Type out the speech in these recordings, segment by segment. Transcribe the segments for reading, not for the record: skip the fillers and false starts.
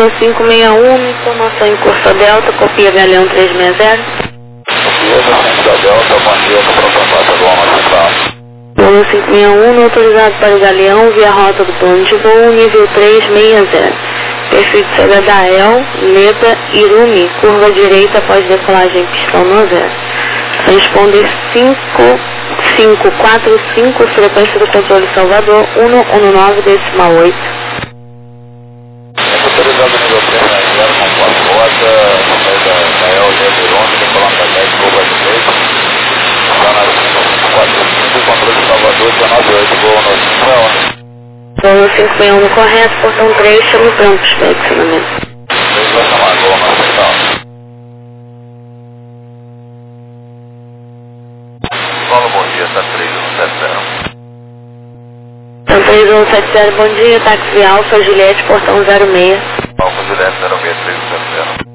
Zona 561, informação em curso Delta, copia Galeão 360. Copia da Delta, bom dia, estou para passar pelo hospital. Zona 561, autorizado para o Galeão, via rota do plano de voo, nível 360. Perfil de saída da El, Leda, Irumi, curva direita após decolagem pistão no zero. Transponder 5545, frequência do controle Salvador, 119,8. Autorizado nível 360, com 4 rotas, saída da El, Leda, Irumi, decolando da 10, curva direita. Está na 545, controle de Salvador, 198, voo no 561. Zona 561 no correto, portão 3, chama o campus para estacionamento. 3 vai chamar, voo no hospital. Fala, bom dia, está 3170. Então 3170, bom dia, táxi Alfa, Juliette, portão 06. Alfa Juliette 063170.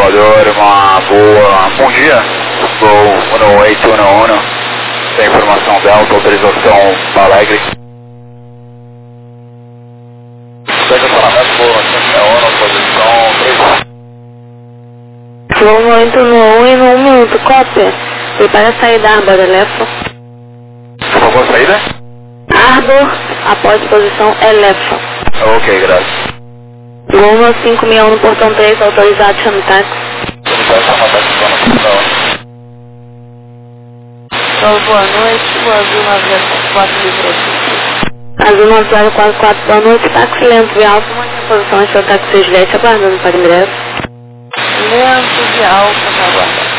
Salvador, uma boa... Bom dia, Gol 18111, tem informação Delta, autorização para Alegre. Segue o paramento, Gol 181, posição 3. Gol 181 e no 1 minuto, cópia. Prepara a saída Arbor, Elefa. Por favor, saída? Arbor, após posição Elefa. Ok, graças. Gol 1561 no portão 3, autorizado, chama o táxi. Boa noite, o Azul 904 Azul 9044, boa noite, táxi lento de alto, mantenha a posição, este é o táxi 610, aguardando para ingresso. lento de alta na guarda.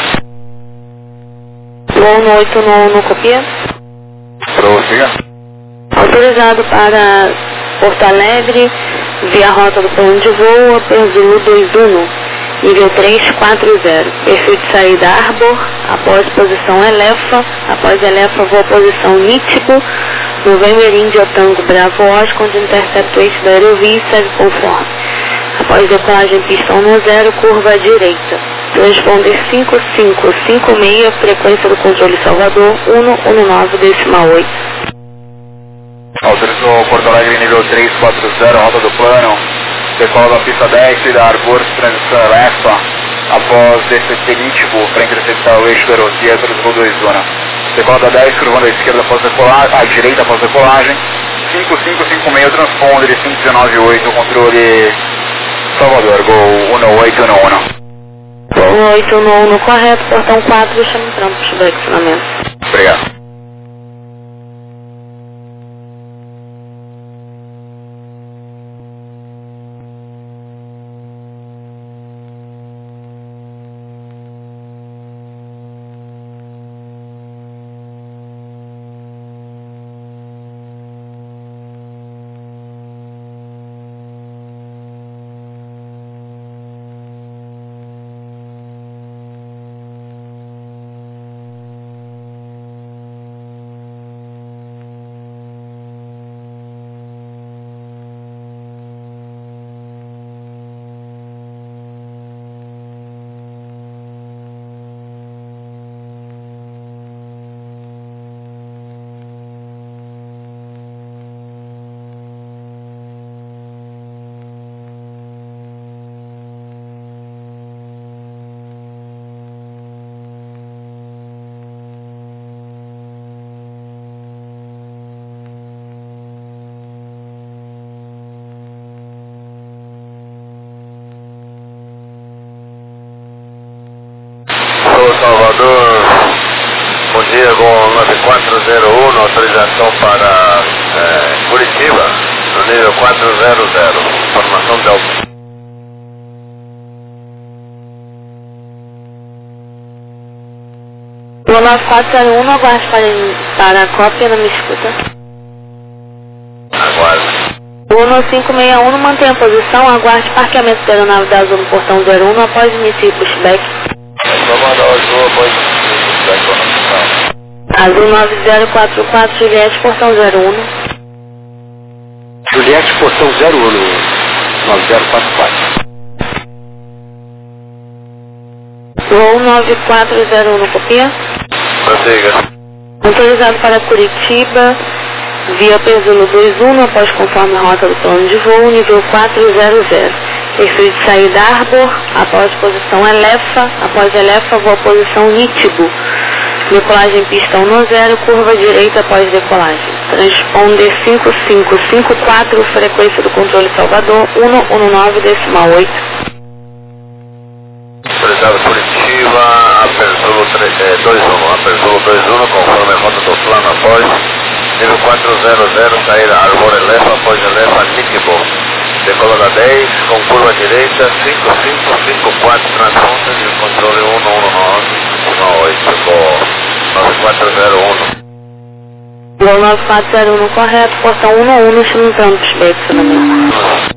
Gol 891 no copia. Prossiga. Autorizado para Porto Alegre, via rota do plano de voo, Aperzulo 21, nível 340. Perfil de saída Arbor, após posição Elefa, após Elefa voo posição Nítibo, November India Tango Bravo Oscar, onde intercepta o eixo da aerovia e segue conforme. Após decolagem pistão no 0, curva à direita. Transponder 5556, frequência do controle Salvador, 119,8. Autorizou Porto Alegre nível 340, rota do plano. Decola da pista 10 da Arbor, transição Elefa. Após DCT Nítibo, para interceptar o eixo da aerovia, autorizou 2 zona. Decola da 10, curvando à esquerda após decolagem, à direita após decolagem. 5556, transponder 519,8, controle Salvador, Gol 18111. Gol 891 correto, portão 4, chama o trampo de direcionamento. Obrigado. Salvador, bom dia, Gol 9401, autorização para Curitiba, no nível 400, informação Delta. Gol 9401, aguarde para a cópia, não me escuta. Aguarde. Gol 9561, mantenha a posição, aguarde parqueamento da aeronave da Azul no portão 01 após emitir pushback. Só mandar o Azul após o pushback. Azul 9044, Juliette, portão 01. Juliette, portão 01, 9044. Gol 9401 no copia. Prossiga. Autorizado para Curitiba, via Pesulo 21, após conforme a rota do plano de voo, nível 400. Perfil de saída Arbor, após posição Elefa, após Elefa, voo posição Nítibo. Decolagem pistão no 0, curva direita após decolagem. Transponder 5554, frequência do controle Salvador, 119,8. Autorizado Curitiba, Aperzulo 21, Aperzulo 21, conforme a rota do plano após, nível 400, saída Arbor Elefa, após Elefa, Nítibo. Decola da 10, com curva direita, 5554, transponder e controle 119,8, com 9401. Gol 9401 correto, portão 11, chama o trampo de direcionamento.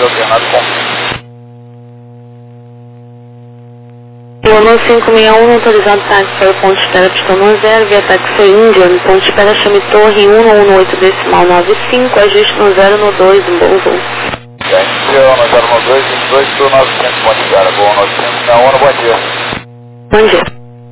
alternado com Leonor 561, autorizado táxi para o ponto de espera Pistão 0, via táxi Índia, no ponto de espera Chame Torre 118 decimal 95, ajuste no 0 no 2, um bom voo. Índia, no 0 no 2, 22 do 900, ponto de espera, bom, 961, bom dia. Bom dia.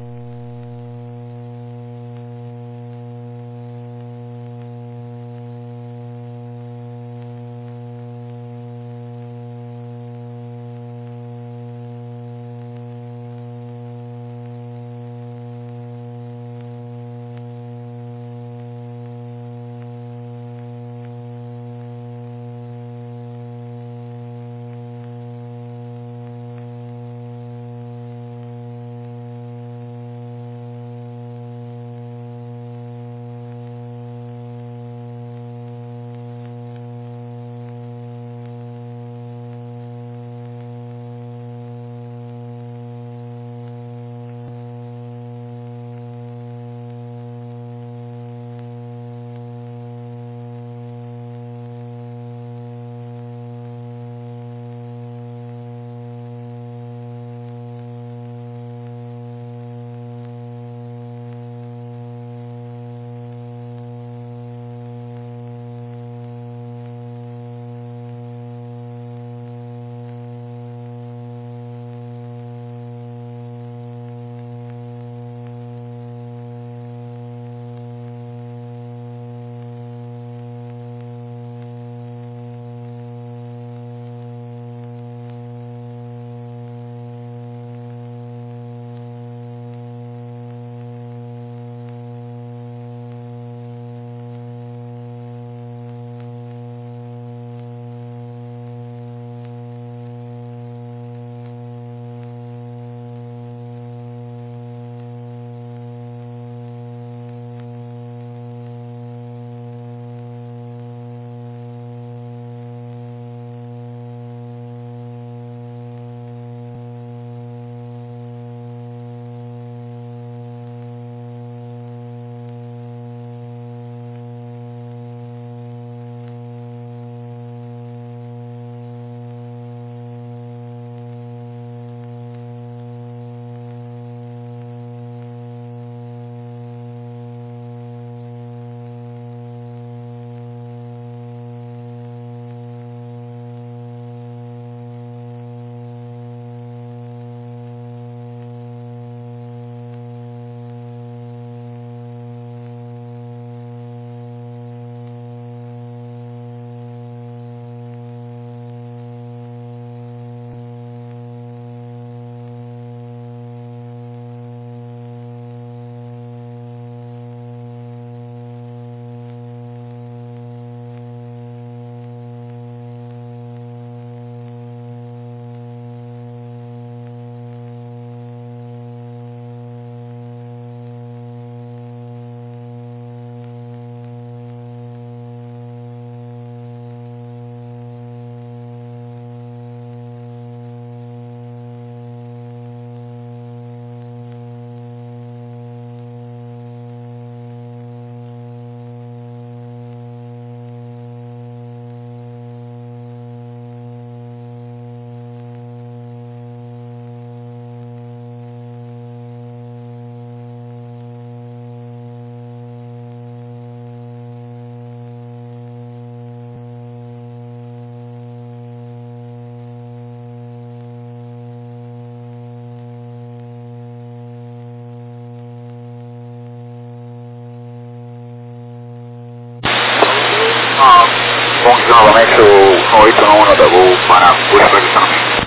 Bom dia novamente, o 811 da Gol para Puxa Produção.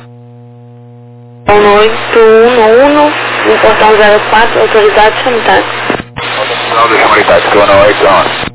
811, no portão 04, autorizado Chame Táxi. Autorizado do Chame Táxi, que é o 811.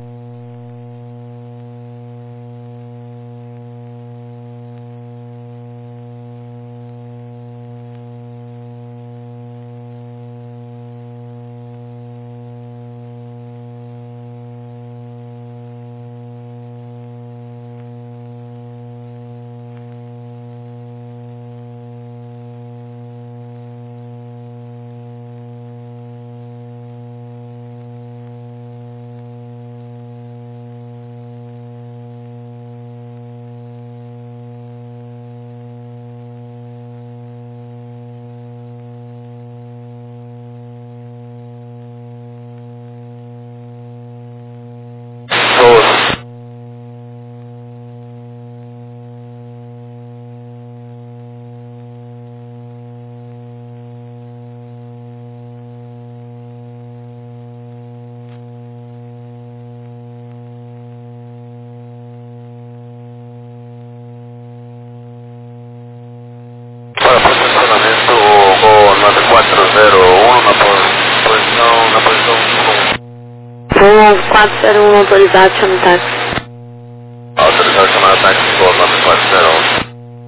9401 autorizado, chama o táxi. Autorizado chamar o táxi por 9401.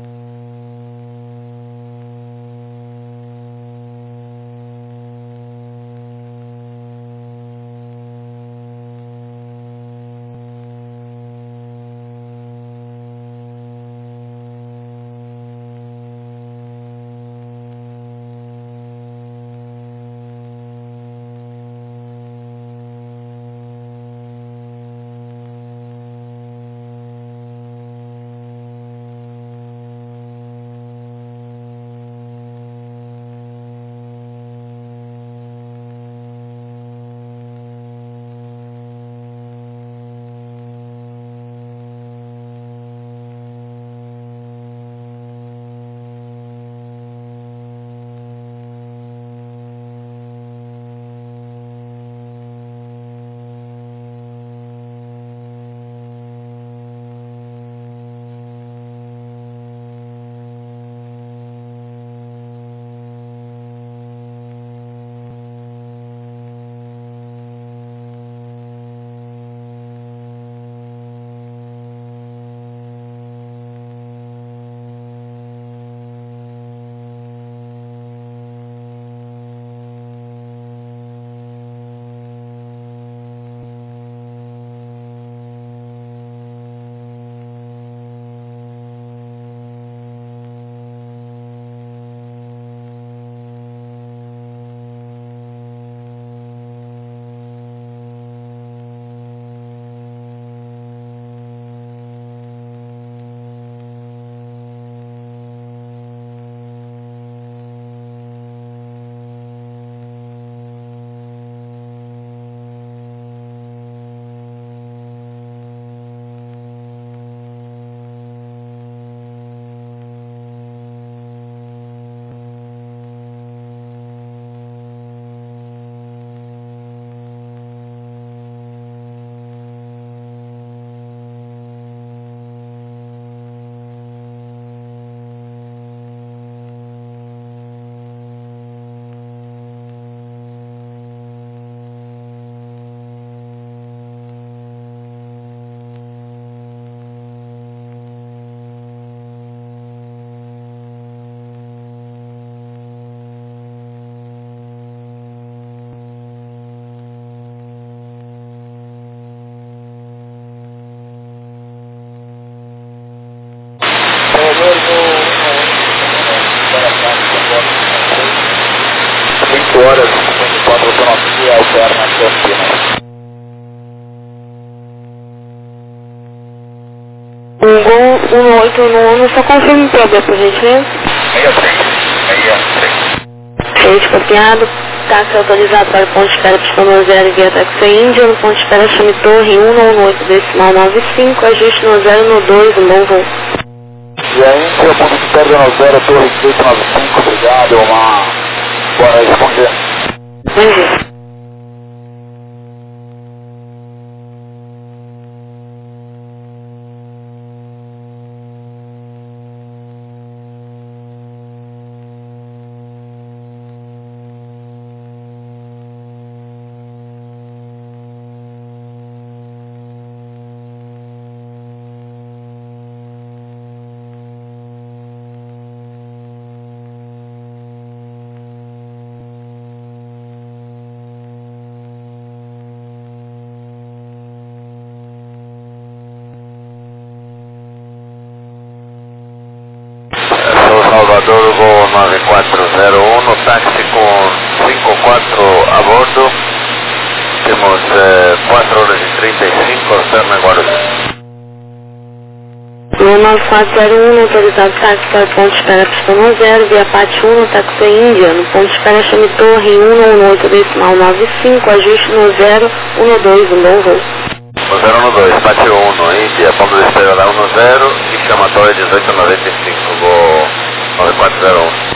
Horas, 54 autonomia alterna Campinas. Um Gol 1811, só confirme o PB, por gentileza. 6, copiado. Táxi autorizado para o ponto de espera Piscano 0 via Taxi Índia, no ponto de espera Chame Torre 198 decimal 95, ajuste no 0 no 2, um bom voo. E aí, seu ponto de espera no 0, Torre 295, obrigado, bora responder. Bom dia. Salvador, voo 9401, táxi com 54 a bordo. Temos 4 horas e 35, alterna Guarulhos. 9401, autorizado táxi para o ponto de espera Piscano 0 via Pátio 1, Taxi Índia, no ponto de espera Chame Torre 198 decimal 95, ajuste no 0 12, um bom voo. No 012, Pátio 1, Índia, ponto de espera da 10 e chamatória 1895, voo 9401.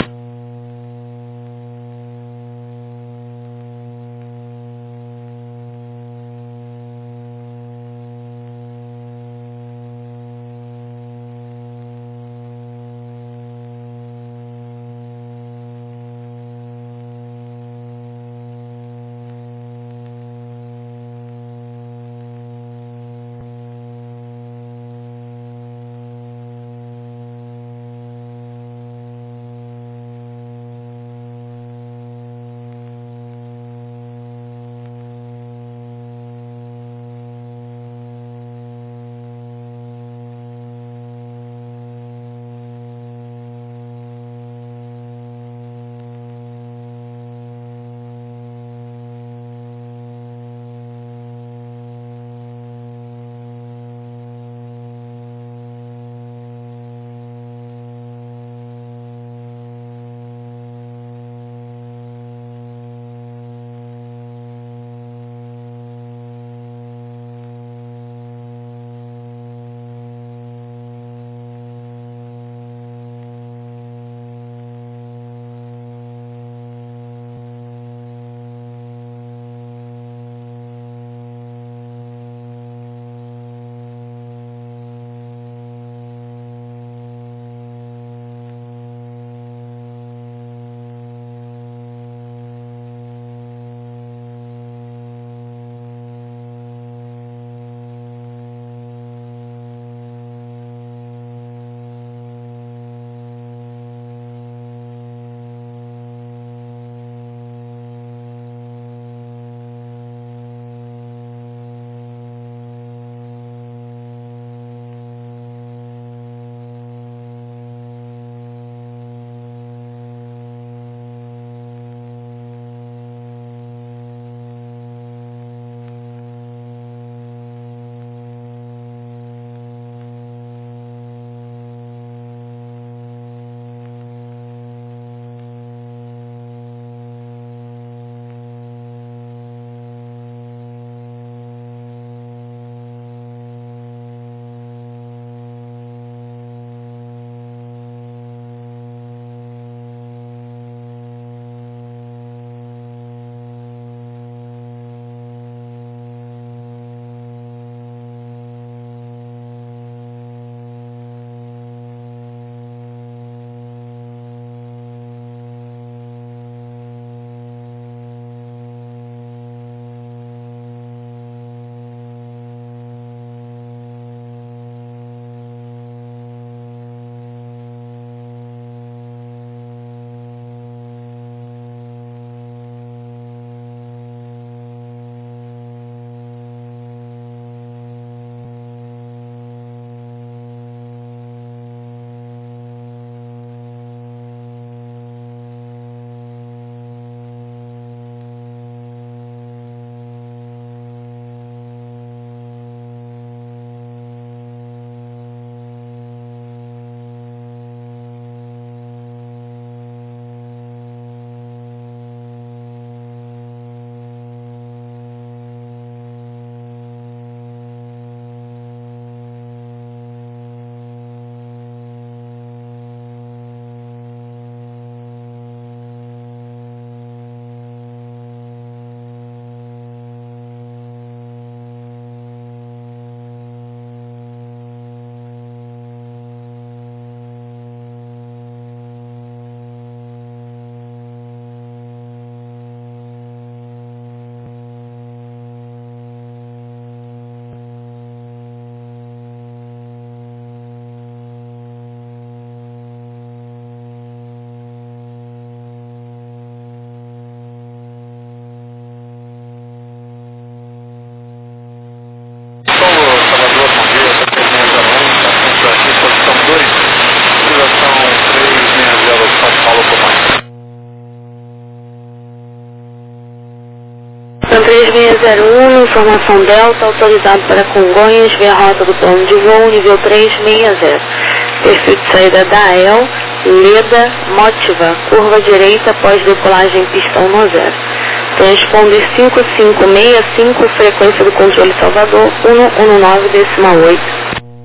3301, informação Delta, autorizado para Congonhas, via rota do plano de voo, nível 360. Perfil de saída da El, Leda, Motiva, curva direita após decolagem pistão no zero. Transponder 5565, frequência do controle Salvador, 119,8.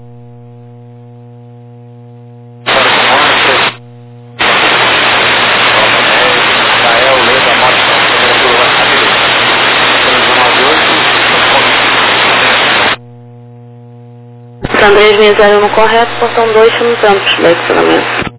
Andrés 60 no correto, portão 2, simultâneo para estacionamento.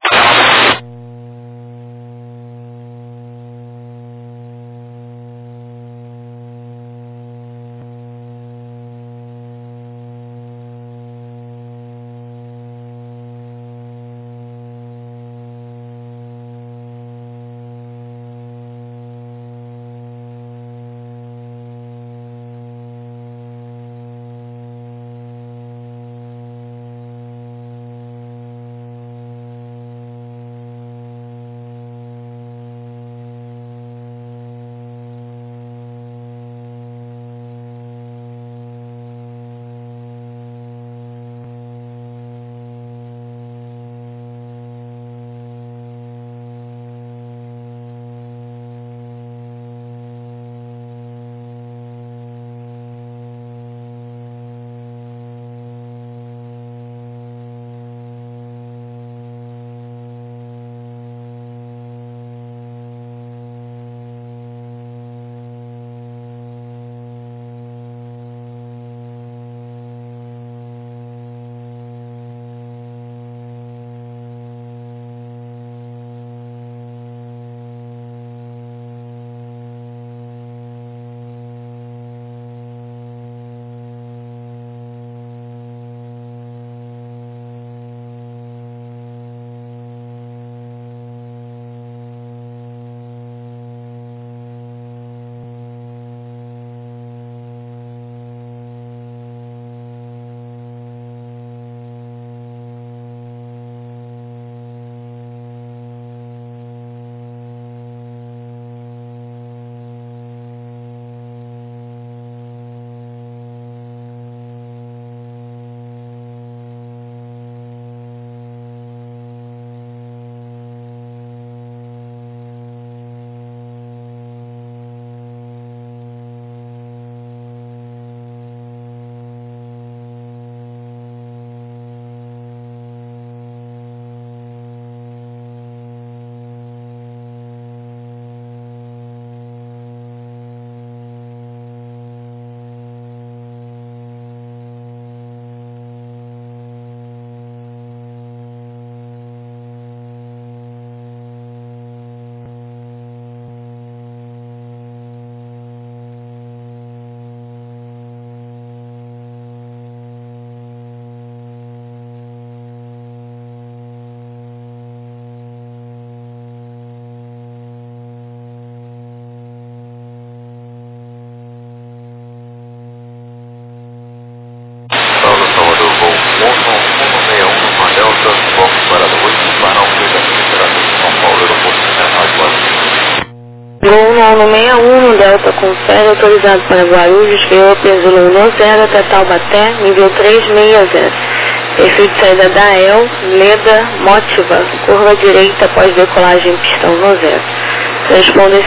Voo no 61, Delta Confere, autorizado para Guarulhos, VO Zulu 10 até Taubaté, nível 360. Perfil de saída da El, Leda, Motiva, curva direita após decolagem pistão no zero. Transponder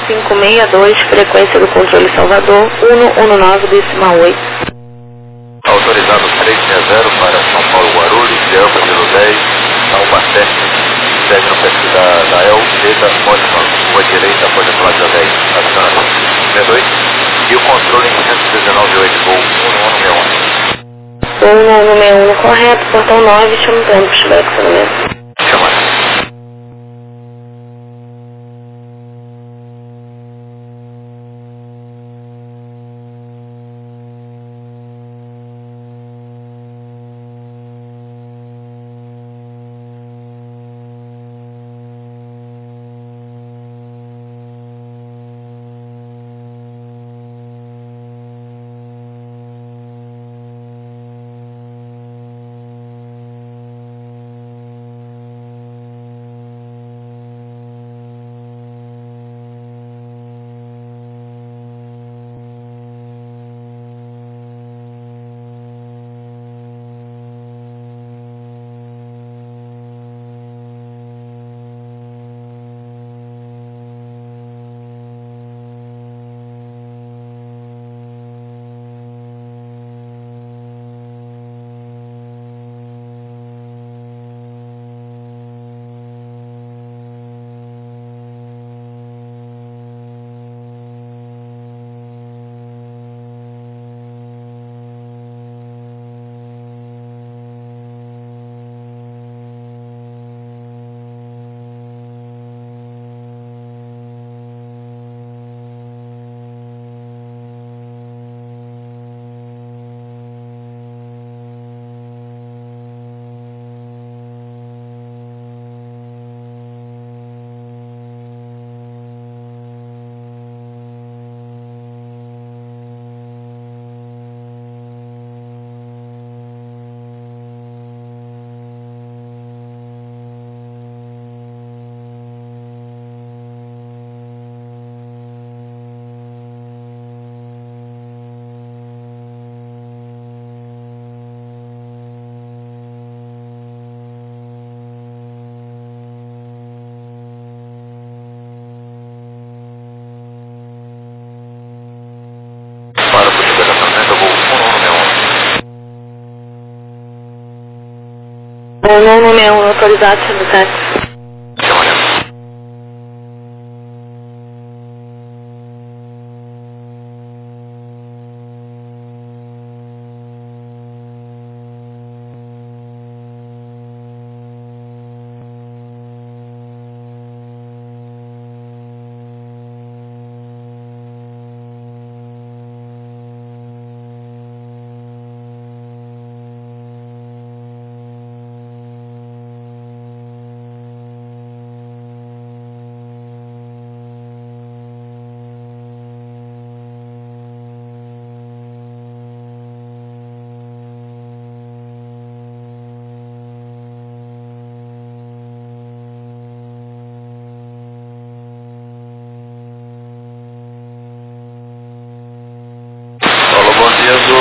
5562, frequência do controle Salvador, 119,8. Autorizado 360 para São Paulo Guarulhos, Delta 010, Taubaté, segue no perfil da El, Leda, Motiva, curva direita após decolagem 10, acionamento 62, e o controle em 119,8, voo 161. Voo no 61 correto, portão 9, chamando para estacionamento. Chamando. autorizado sendo táxi. Alô, bom dia do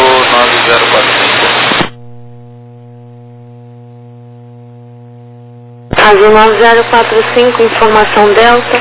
9045. Azul 9045, informação Delta.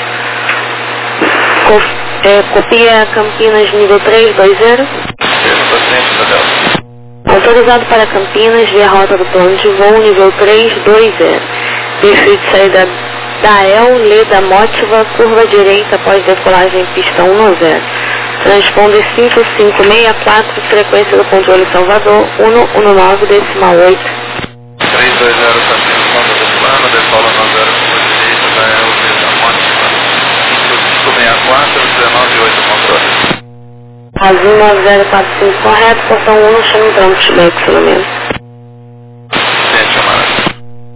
Copia Campinas nível 320. Paciente da Delta. Autorizado para Campinas via rota do plano de voo nível 320. Perfil de saída da El, Leda Mótiva, curva direita após decolagem pista 10. Transponder 5564, frequência do controle Salvador, 119 decimal 8. 320 Campinas, rota do plano, decola na 0 curva direita da El, Leda Mótiva, 5564, 198 controle. Azul 9045 correto, portão 1, chama entrando feedback, pelo menos. Gente, chamada.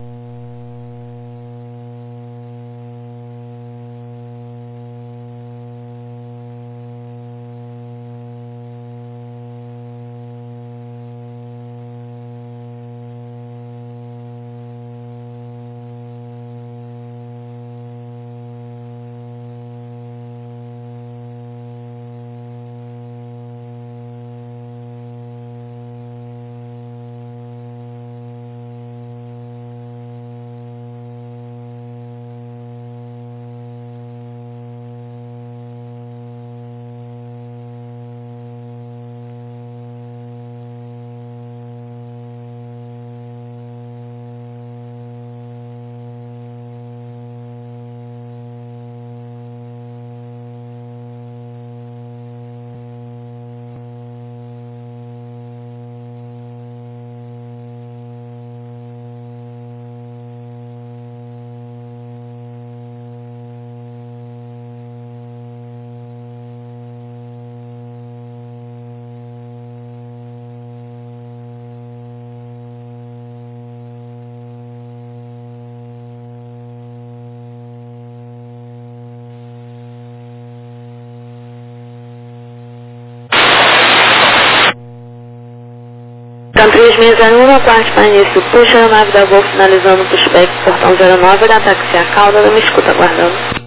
Então 3601, aguarde para início. Puxa a nave da Gol finalizando o pushback, portão 09, da táxi a cauda, não me escuta aguardando.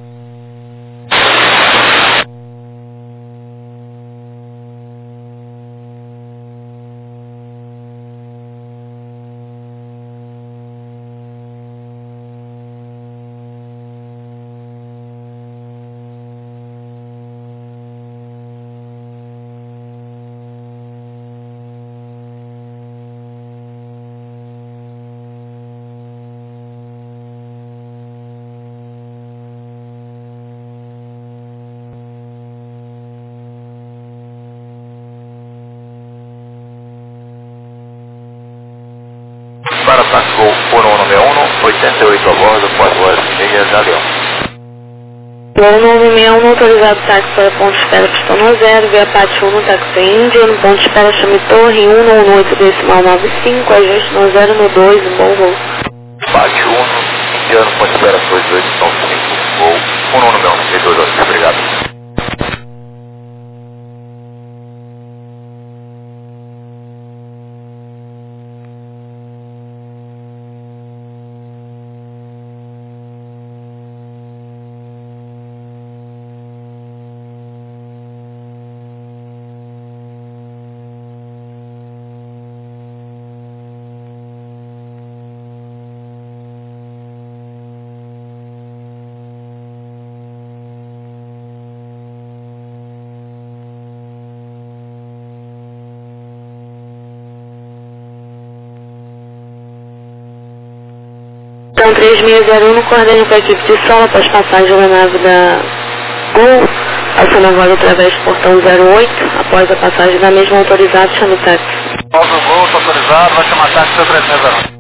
Para táxi Gol 1161, 88 a bordo, 4 horas e meia, Galeão. Gol 961, autorizado táxi para ponto de espera pistão 0, via Pátio 1 no táxi Índia, no ponto de espera chame Torre 198 decimal 95, ajuste no 0 no 2, um bom voo. Pátio 1, Indiano, ponto de espera 2895, Gol 1161, 32 horas, obrigado. Galeão 3601, coordene com a equipe de solo após passagem da nave da Gol, acionando através do portão 08, após a passagem da mesma autorizada, chame o táxi. Após o Gol, autorizado, vai chamar táxi 3601.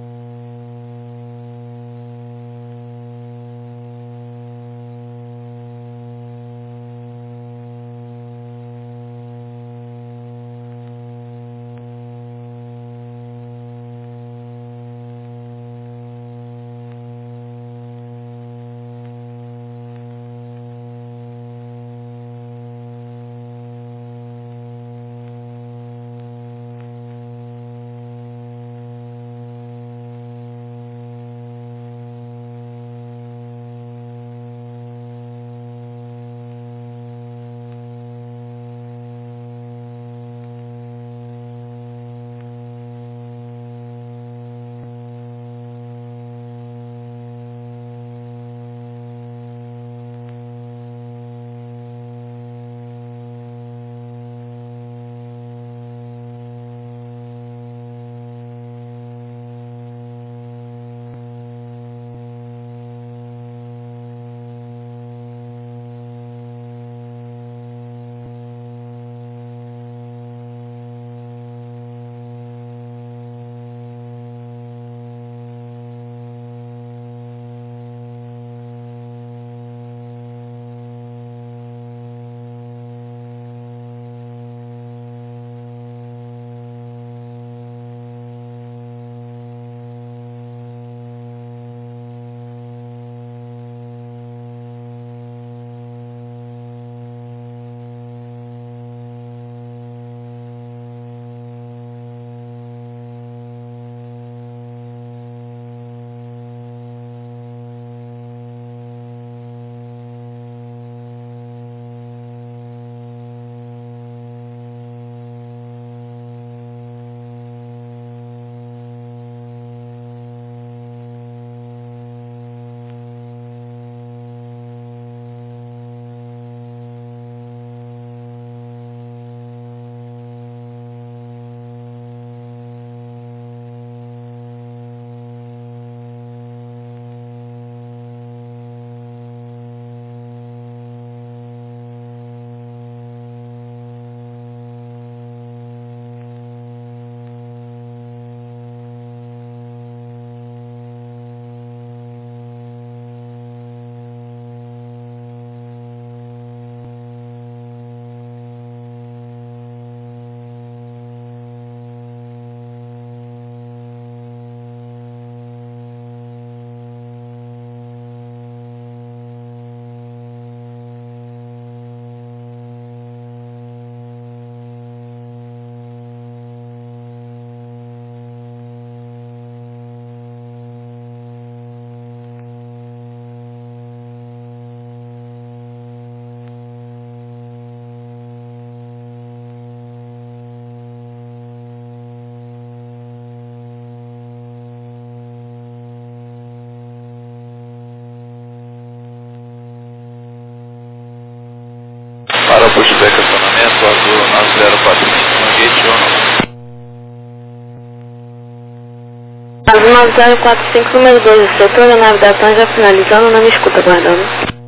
Para o pushback acionamento, azul 9045, no gate ou não? Azul 9045, número 2, o setor da navegação já finalizando, não me escuta, aguardando.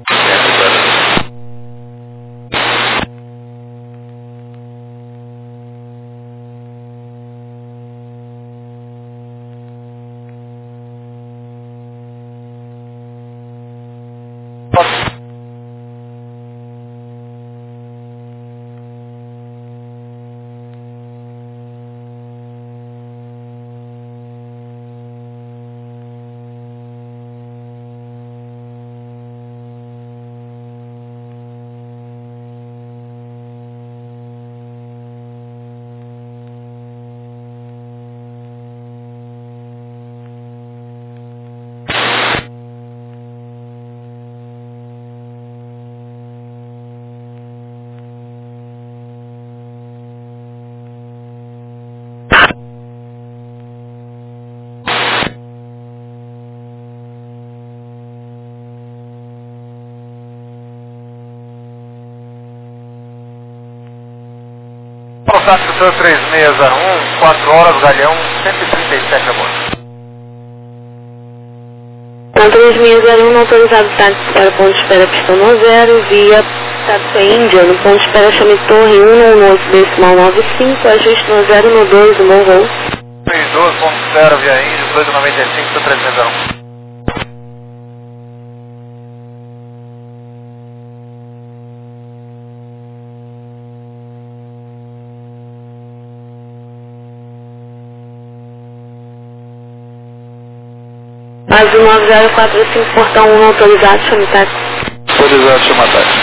Táxi 3601, 4 horas, Galeão 137 a bordo. Na 3601, autorizado táxi para ponto de espera Pistão 0, via Táxi Índia, no ponto de espera Chame Torre 118,95, ajuste no 0 no 2, o bom voo. 32.0 via Índia, 295, 301. Azul 9045, portão 1, autorizado, chame táxi. Autorizado, chama táxi.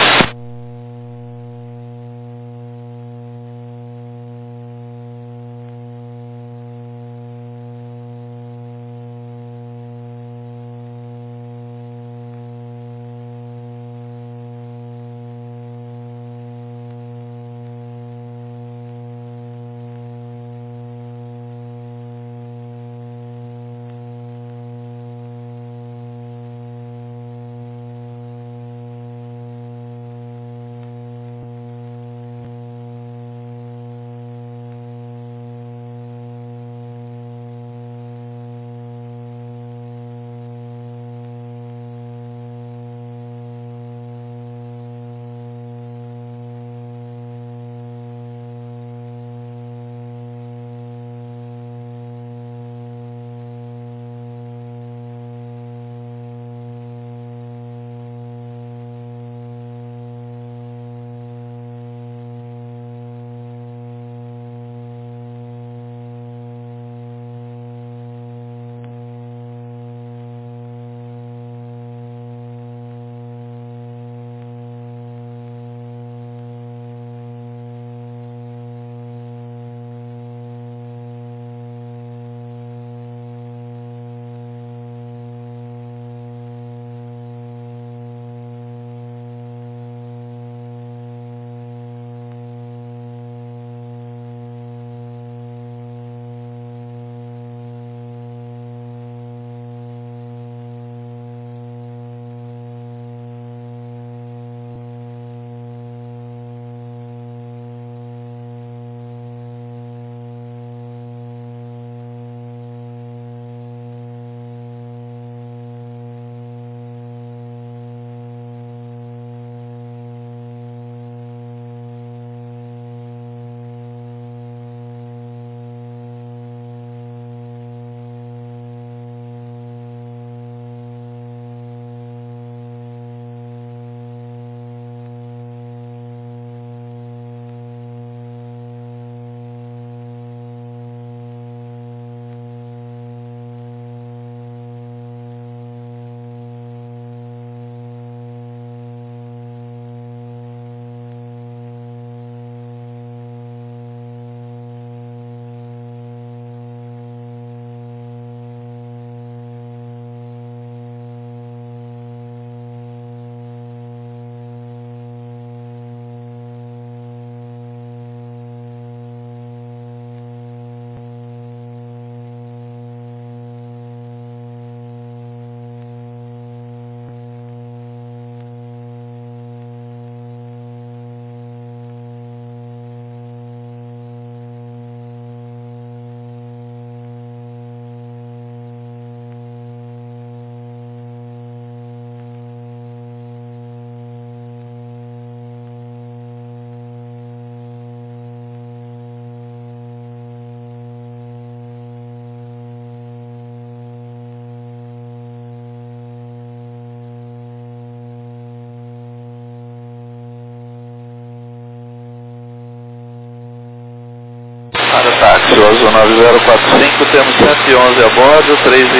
Táxi, Azul 9045, temos 111 a bordo,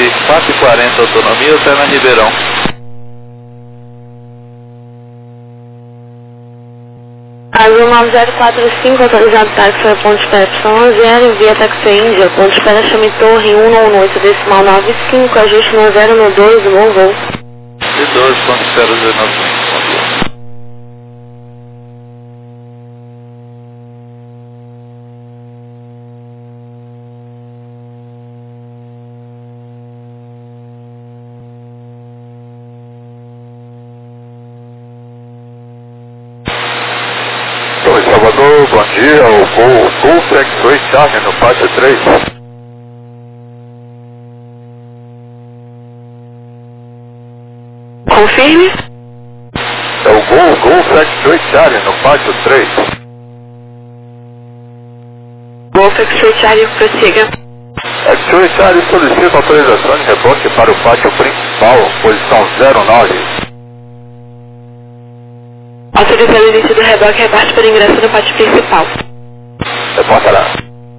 4h40 autonomia, até na Ribeirão. Azul 9045, autorizado táxi para ponto de espera Pistão 0, via Táxi Índia, ponto de espera Chame Torre 118,95, ajuste no 0 no 2, bom voo. E 12.095. Oi, Salvador, bom dia, o voo Gulfstream 2 Charlie no faixa 3. Confirme. É o Gol Factory Charlie no pátio 3. Golf X-Ray Charlie, prossiga. Factory Charlie solicita autorização de reboque para o pátio principal, posição 09. Autorizando o início do reboque, reparte para ingresso no pátio principal. Reportará.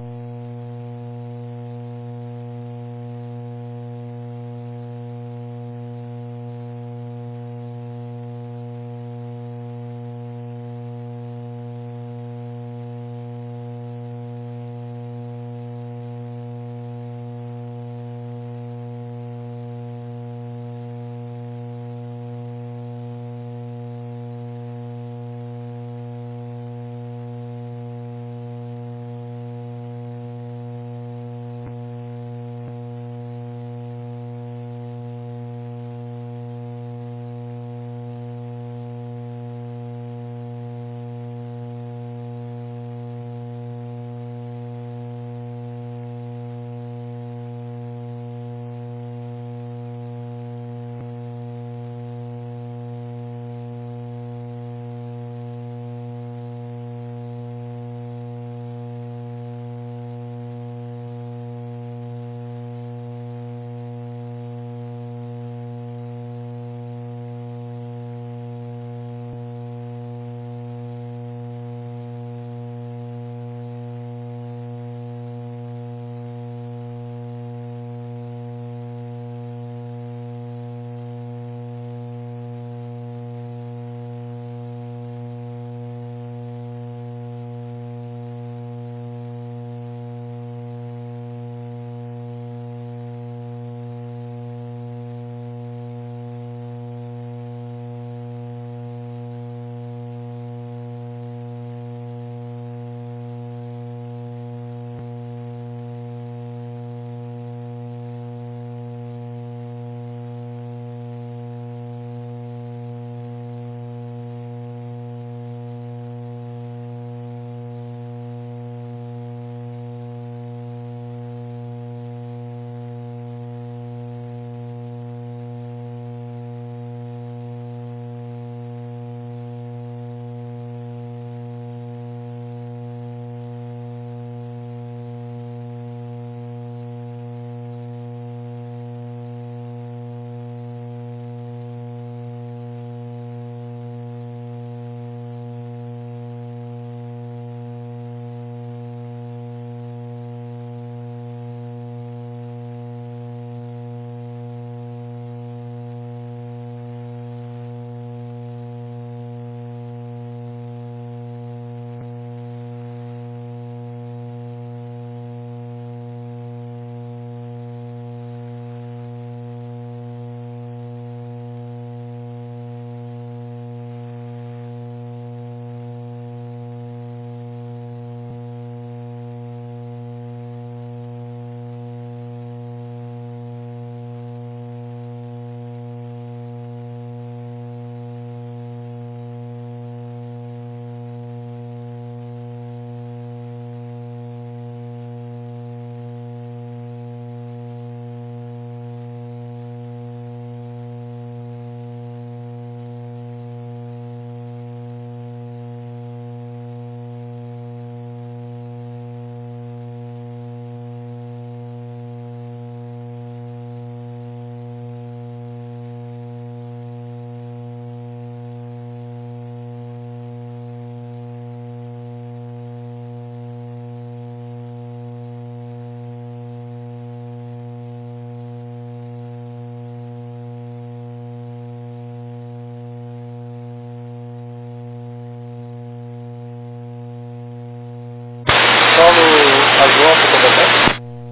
solo azul Alfa Tango.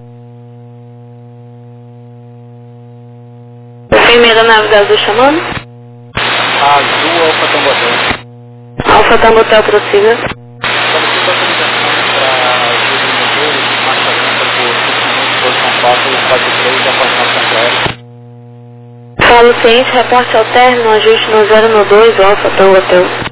Primeira nave da Azul chamando. Azul Alfa Tango. Alfa Tango Hotel, prossiga. Solicito autorização para gerir motores, marcha lenta por 5 minutos, posição 4, fase 3, da formação aérea. Fala o ciente, reporte ao término, ajuste no 0 no 2, Alfa Tango Hotel.